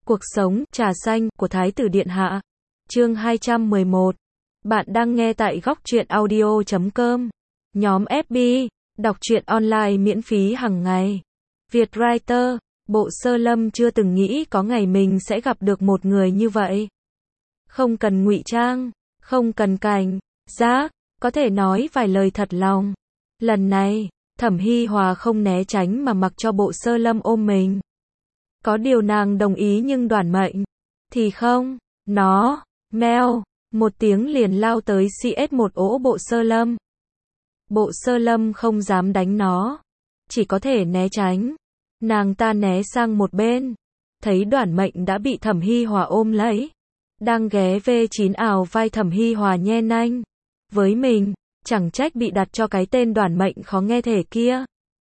Cuộc sống, trà xanh, của Thái tử Điện Hạ. Chương 211. Bạn đang nghe tại góc truyện audio.com. Nhóm FB, đọc truyện online miễn phí hàng ngày. Vietwriter, Bộ Sơ Lâm chưa từng nghĩ có ngày mình sẽ gặp được một người như vậy. Không cần ngụy trang, không cần cảnh giác, có thể nói vài lời thật lòng. Lần này, Thẩm Hi Hòa không né tránh mà mặc cho Bộ Sơ Lâm ôm mình. Có điều nàng đồng ý nhưng Đoản Mệnh thì không. Nó, meo, một tiếng liền lao tới CS1 ỗ Bộ Sơ Lâm. Bộ Sơ Lâm không dám đánh nó, chỉ có thể né tránh. Nàng ta né sang một bên, thấy Đoản Mệnh đã bị Thẩm Hi Hòa ôm lấy, đang ghé V9 ào vai Thẩm Hi Hòa nhe nanh với mình, chẳng trách bị đặt cho cái tên Đoản Mệnh khó nghe thể kia.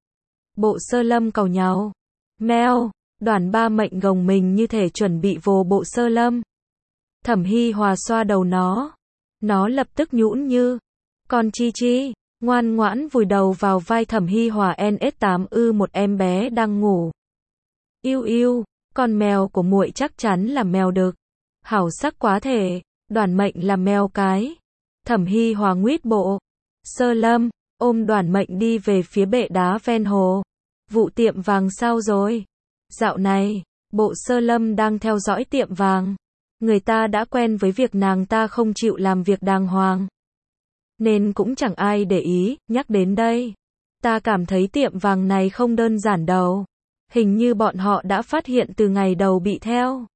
Bộ Sơ Lâm càu nhàu, meo. Đoản Ba Mệnh gồng mình như thể chuẩn bị vồ Bộ Sơ Lâm. Thẩm Hi Hòa xoa đầu nó lập tức nhũn như con chi chi, ngoan ngoãn vùi đầu vào vai Thẩm Hi Hòa. NS8 một em bé đang ngủ. Yêu yêu, con mèo của muội chắc chắn là mèo đực, hảo sắc quá thể. Đoản Mệnh là mèo cái. Thẩm Hi Hòa nguyết Bộ Sơ Lâm, ôm Đoản Mệnh đi về phía bệ đá ven hồ. Vụ tiệm vàng sao rồi? Dạo này, Bộ Sơ Lâm đang theo dõi tiệm vàng. Người ta đã quen với việc nàng ta không chịu làm việc đàng hoàng, nên cũng chẳng ai để ý. Nhắc đến đây, ta cảm thấy tiệm vàng này không đơn giản đâu. Hình như bọn họ đã phát hiện từ ngày đầu bị theo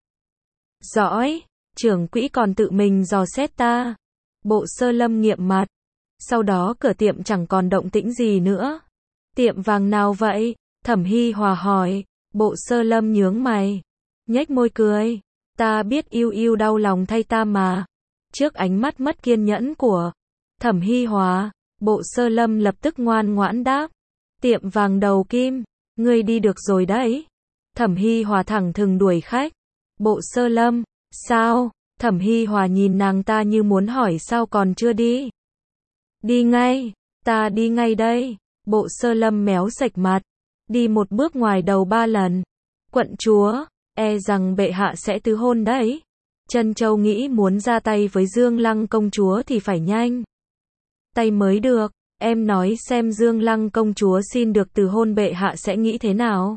dõi, trưởng quỹ còn tự mình dò xét ta. Bộ Sơ Lâm nghiệm mặt. Sau đó cửa tiệm chẳng còn động tĩnh gì nữa. Tiệm vàng nào vậy? Thẩm Hi Hòa hỏi. Bộ Sơ Lâm nhướng mày, nhếch môi cười. Ta biết yêu yêu đau lòng thay ta mà. Trước ánh mắt mất kiên nhẫn của Thẩm Hi Hòa, Bộ Sơ Lâm lập tức ngoan ngoãn đáp. Tiệm vàng đầu kim, ngươi đi được rồi đấy. Thẩm Hi Hòa thẳng thừng đuổi khách. Bộ Sơ Lâm, sao? Thẩm Hi Hòa nhìn nàng ta như muốn hỏi sao còn chưa đi. Đi ngay, ta đi ngay đây. Bộ Sơ Lâm méo sạch mặt. Đi một bước ngoài đầu 3 lần. Quận chúa, e rằng bệ hạ sẽ tứ hôn đấy. Trân Châu nghĩ muốn ra tay với Dương Lăng công chúa thì phải nhanh tay mới được. Em nói xem Dương Lăng công chúa xin được từ hôn bệ hạ sẽ nghĩ thế nào?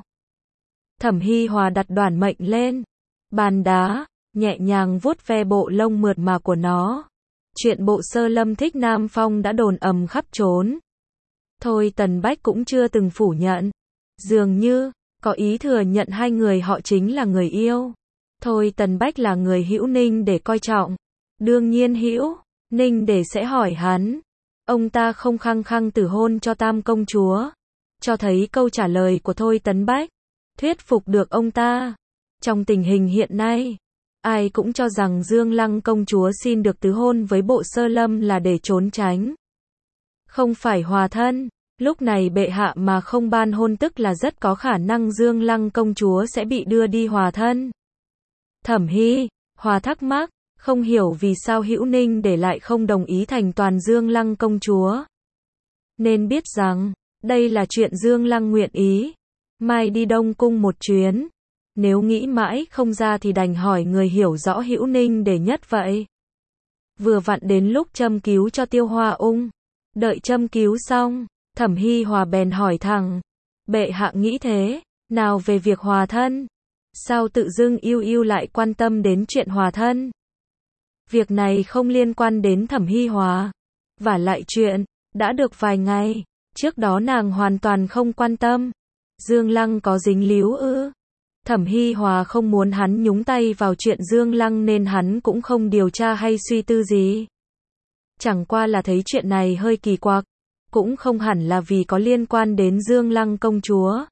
Thẩm Hi Hòa đặt Đoản Mệnh lên bàn đá, nhẹ nhàng vuốt ve bộ lông mượt mà của nó. Chuyện Bộ Sơ Lâm thích Nam Phong đã đồn ầm khắp trốn. Thôi Tần Bách cũng chưa từng phủ nhận. Dường như có ý thừa nhận hai người họ chính là người yêu. Thôi Tần Bách là người Hữu Ninh để coi trọng. Đương nhiên Hữu Ninh để sẽ hỏi hắn. Ông ta không khăng khăng từ hôn cho Tam công chúa. Cho thấy câu trả lời của Thôi Tần Bách thuyết phục được ông ta. Trong tình hình hiện nay, ai cũng cho rằng Dương Lăng công chúa xin được tứ hôn với Bộ Sơ Lâm là để trốn tránh, không phải hòa thân. Lúc này bệ hạ mà không ban hôn tức là rất có khả năng Dương Lăng công chúa sẽ bị đưa đi hòa thân. Thẩm Hi Hòa thắc mắc, không hiểu vì sao Hữu Ninh để lại không đồng ý thành toàn Dương Lăng công chúa. Nên biết rằng, đây là chuyện Dương Lăng nguyện ý. Mai đi Đông Cung một chuyến. Nếu nghĩ mãi không ra thì đành hỏi người hiểu rõ Hữu Ninh để nhất vậy. Vừa vặn đến lúc châm cứu cho Tiêu Hoa Ung. Đợi châm cứu xong, Thẩm Hi Hòa bèn hỏi thẳng. Bệ hạ nghĩ thế nào về việc hòa thân? Sao tự dưng yêu yêu lại quan tâm đến chuyện hòa thân? Việc này không liên quan đến Thẩm Hi Hòa. Vả lại chuyện đã được vài ngày trước đó nàng hoàn toàn không quan tâm. Dương Lăng có dính líu ư? Thẩm Hi Hòa không muốn hắn nhúng tay vào chuyện Dương Lăng nên hắn cũng không điều tra hay suy tư gì. Chẳng qua là thấy chuyện này hơi kỳ quặc. Cũng không hẳn là vì có liên quan đến Dương Lăng công chúa.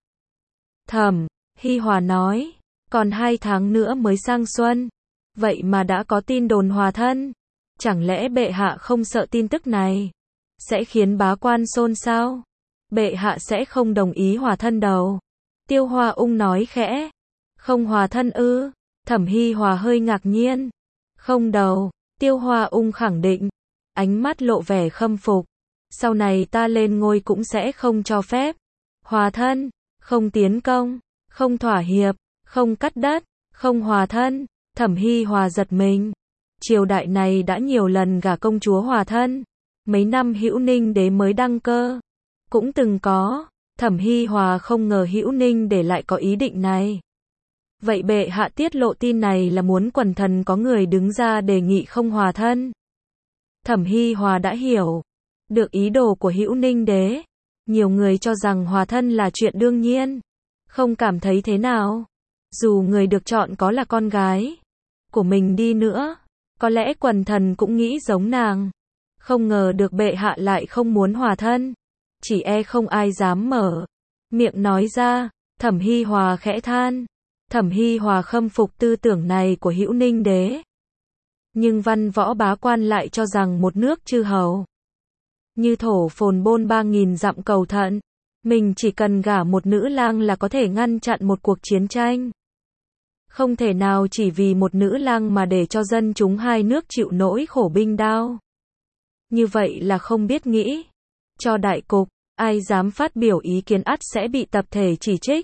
Thẩm Hi Hòa nói, còn 2 tháng nữa mới sang xuân. Vậy mà đã có tin đồn hòa thân. Chẳng lẽ bệ hạ không sợ tin tức này sẽ khiến bá quan xôn xao? Bệ hạ sẽ không đồng ý hòa thân đâu. Tiêu Hoa Ung nói khẽ. Không hòa thân ư? Thẩm Hi Hòa hơi ngạc nhiên. Không đâu, Tiêu Hoa Ung khẳng định. Ánh mắt lộ vẻ khâm phục. Sau này ta lên ngôi cũng sẽ không cho phép hòa thân, không tiến công, không thỏa hiệp, không cắt đất, Không hòa thân, Thẩm Hi Hòa giật mình. Triều đại này đã nhiều lần gả công chúa hòa thân. Mấy năm Hữu Ninh đế mới đăng cơ, cũng từng có. Thẩm Hi Hòa không ngờ Hữu Ninh đế lại có ý định này. Vậy bệ hạ tiết lộ tin này là muốn quần thần có người đứng ra đề nghị không hòa thân. Thẩm Hi Hòa đã hiểu được ý đồ của Hữu Ninh đế. Nhiều người cho rằng hòa thân là chuyện đương nhiên, không cảm thấy thế nào. Dù người được chọn có là con gái của mình đi nữa, có lẽ quần thần cũng nghĩ giống nàng. Không ngờ được bệ hạ lại không muốn hòa thân. Chỉ e không ai dám mở miệng nói ra. Thẩm Hi Hòa khẽ than. Thẩm Hi Hòa khâm phục tư tưởng này của Hữu Ninh đế. Nhưng văn võ bá quan lại cho rằng một nước chư hầu như thổ phồn bôn 3.000 dặm cầu thận, mình chỉ cần gả một nữ lang là có thể ngăn chặn một cuộc chiến tranh. Không thể nào chỉ vì một nữ lang mà để cho dân chúng hai nước chịu nỗi khổ binh đao. Như vậy là không biết nghĩ cho đại cục, ai dám phát biểu ý kiến ắt sẽ bị tập thể chỉ trích.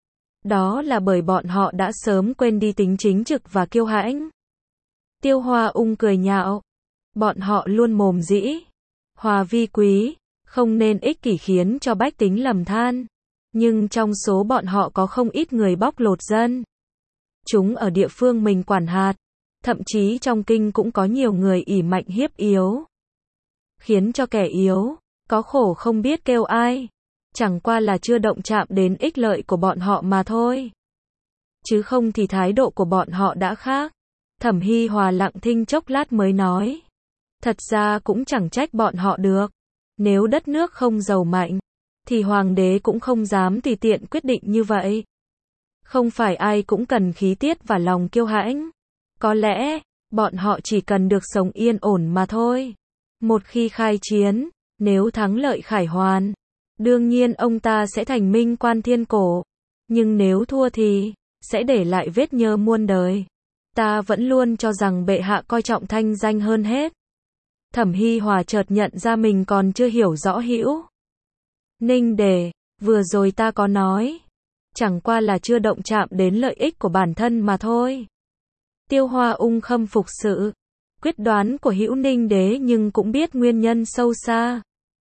Đó là bởi bọn họ đã sớm quên đi tính chính trực và kiêu hãnh. Tiêu Hoa Ung cười nhạo. Bọn họ luôn mồm dĩ hòa vi quý, không nên ích kỷ khiến cho bách tính lầm than. Nhưng trong số bọn họ có không ít người bóc lột dân chúng ở địa phương mình quản hạt. Thậm chí trong kinh cũng có nhiều người ỷ mạnh hiếp yếu, khiến cho kẻ yếu có khổ không biết kêu ai. Chẳng qua là chưa động chạm đến ích lợi của bọn họ mà thôi. Chứ không thì thái độ của bọn họ đã khác. Thẩm Hi Hòa lặng thinh chốc lát mới nói. Thật ra cũng chẳng trách bọn họ được. Nếu đất nước không giàu mạnh, thì hoàng đế cũng không dám tùy tiện quyết định như vậy. Không phải ai cũng cần khí tiết và lòng kiêu hãnh. Có lẽ, bọn họ chỉ cần được sống yên ổn mà thôi. Một khi khai chiến, nếu thắng lợi khải hoàn, đương nhiên ông ta sẽ thành minh quan thiên cổ. Nhưng nếu thua thì sẽ để lại vết nhơ muôn đời. Ta vẫn luôn cho rằng bệ hạ coi trọng thanh danh hơn hết. Thẩm Hi Hòa chợt nhận ra mình còn chưa hiểu rõ Hữu Ninh đế. Vừa rồi ta có nói, chẳng qua là chưa động chạm đến lợi ích của bản thân mà thôi. Tiêu Hoa Ung khâm phục sự quyết đoán của Hữu Ninh đế nhưng cũng biết nguyên nhân sâu xa.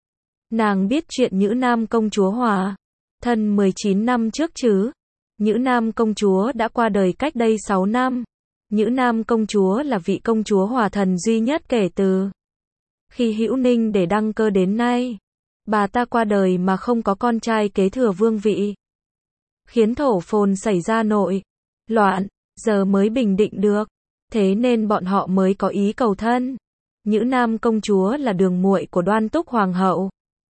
Nàng biết chuyện Nhữ Nam công chúa hòa thân 19 năm trước chứ. Nhữ Nam công chúa đã qua đời cách đây 6 năm. Nhữ Nam công chúa là vị công chúa hòa thần duy nhất kể từ khi Hữu Ninh để đăng cơ đến nay. Bà ta qua đời mà không có con trai kế thừa vương vị, khiến thổ phồn xảy ra nội loạn, giờ mới bình định được. Thế nên bọn họ mới có ý cầu thân. Nhữ Nam công chúa là đường muội của Đoan Túc hoàng hậu,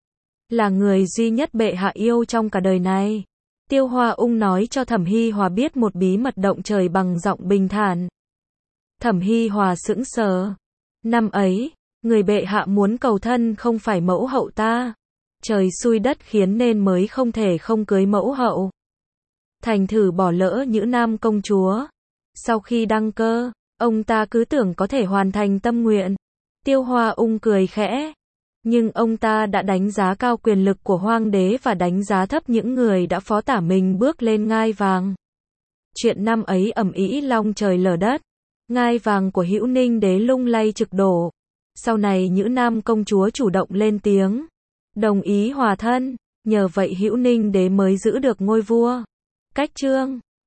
là người duy nhất bệ hạ yêu trong cả đời này. Tiêu Hoa Ung nói cho Thẩm Hi Hòa biết một bí mật động trời bằng giọng bình thản. Thẩm Hi Hòa sững sờ. Năm ấy, người bệ hạ muốn cầu thân không phải mẫu hậu ta. Trời xui đất khiến nên mới không thể không cưới mẫu hậu. Thành thử bỏ lỡ Nhữ Nam công chúa. Sau khi đăng cơ, ông ta cứ tưởng có thể hoàn thành tâm nguyện. Tiêu Hoa Ung cười khẽ. Nhưng ông ta đã đánh giá cao quyền lực của hoàng đế và đánh giá thấp những người đã phó tả mình bước lên ngai vàng. Chuyện năm ấy ầm ĩ long trời lở đất. Ngai vàng của Hữu Ninh đế lung lay trực đổ. Sau này Nhữ Nam công chúa chủ động lên tiếng, đồng ý hòa thân. Nhờ vậy Hữu Ninh đế mới giữ được ngôi vua. Cách chương